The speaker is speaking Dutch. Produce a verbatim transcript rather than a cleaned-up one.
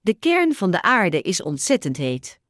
De kern van de aarde is ontzettend heet.